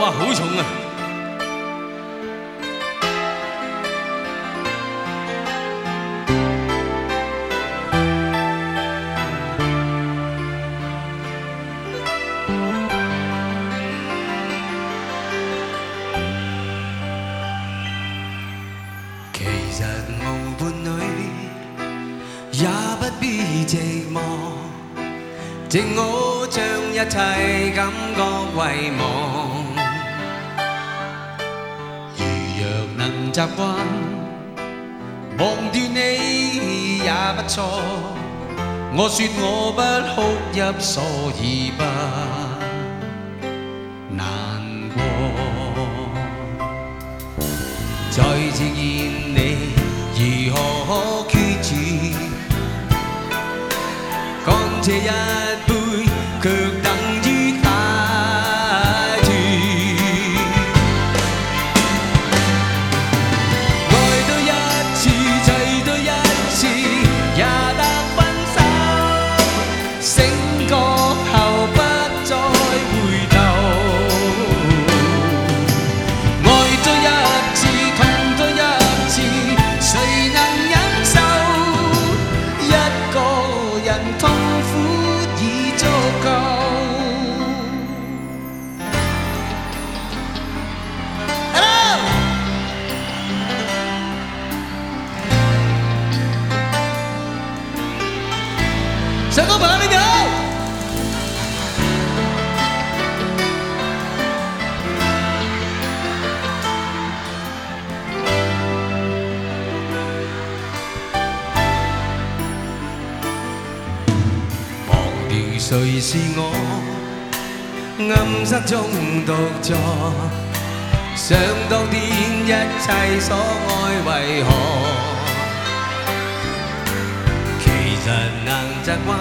哇，好重啊！ 其實無伴侶也不必寂寞，靜我將一切感覺遺忘。如若能習慣，忘掉你也不錯。我說我不哭泣，所以不難過。再次見你，如何決絕？乾這一杯，卻等於解脫。愛多一次，醉多一次，也得分手。醒覺後不再回頭。愛多一次，痛多一次，誰能忍受？一個人痛苦已足夠。Hello， 上高朋友你哋好。忘掉誰是我，暗室中獨坐，想當天一切所愛為何？其實能習慣，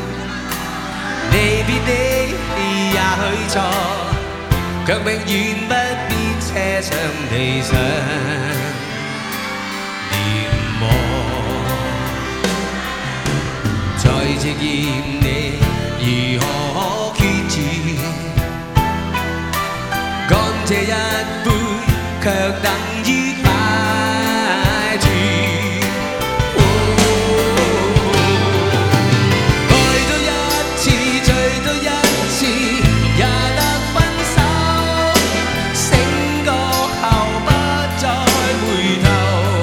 未必的也許錯，卻永遠不必車上地上念我。再次見你，如何決絕？乾這一杯，卻等於解脫。愛多一次，醉多一次，也得分手。醒覺後不再回頭。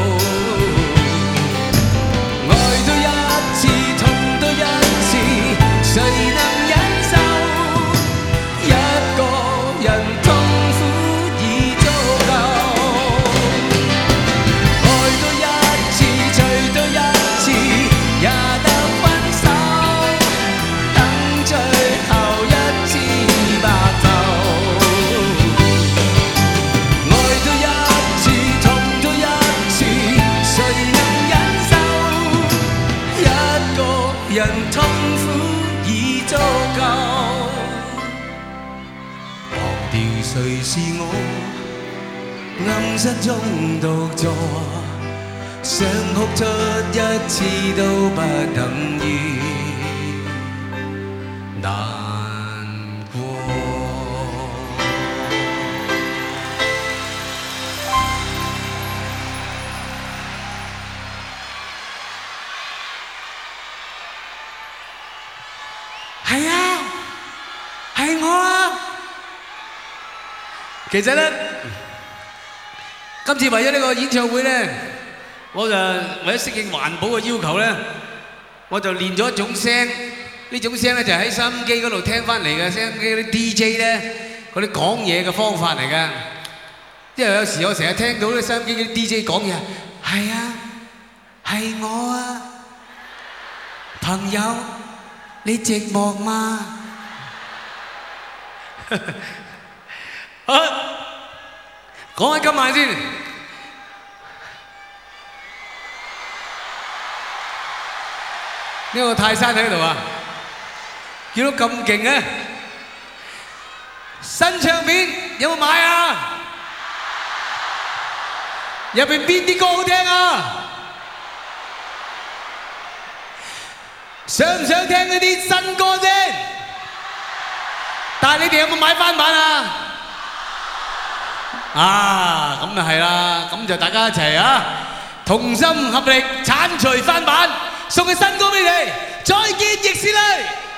愛多一次，痛多一次，誰能忍受？一個人痛苦已足夠。愛多一次，醉多一次，也得分手。等最後一支白頭。愛多一次，痛多一次，誰能忍受？一個人痛苦已足夠。忘掉誰是我，暗室中獨坐，想哭出一次都不等於難過。係啊，係我啊！其實咧，今次為咗呢個演唱會咧，我就為咗適應環保嘅要求咧，我就練咗一種聲。呢種聲咧就喺收音機嗰度聽翻嚟嘅，收音機嗰啲 DJ 咧嗰啲講嘢嘅方法嚟嘅。因為有時我成日聽到啲收音機嗰啲 DJ 講嘢，係啊，係我啊，朋友，你寂寞嗎？好，講翻今晚先。呢個泰山喺度啊，見到咁勁啊！新唱片有冇買啊？入邊邊啲歌好聽啊？想唔想聽嗰啲新歌先？但係你哋有冇買翻版啊？ 啊，咁就係啦，咁就大家一齊啊，同心合力剷除翻版，送嘅新歌俾你，再見亦是淚。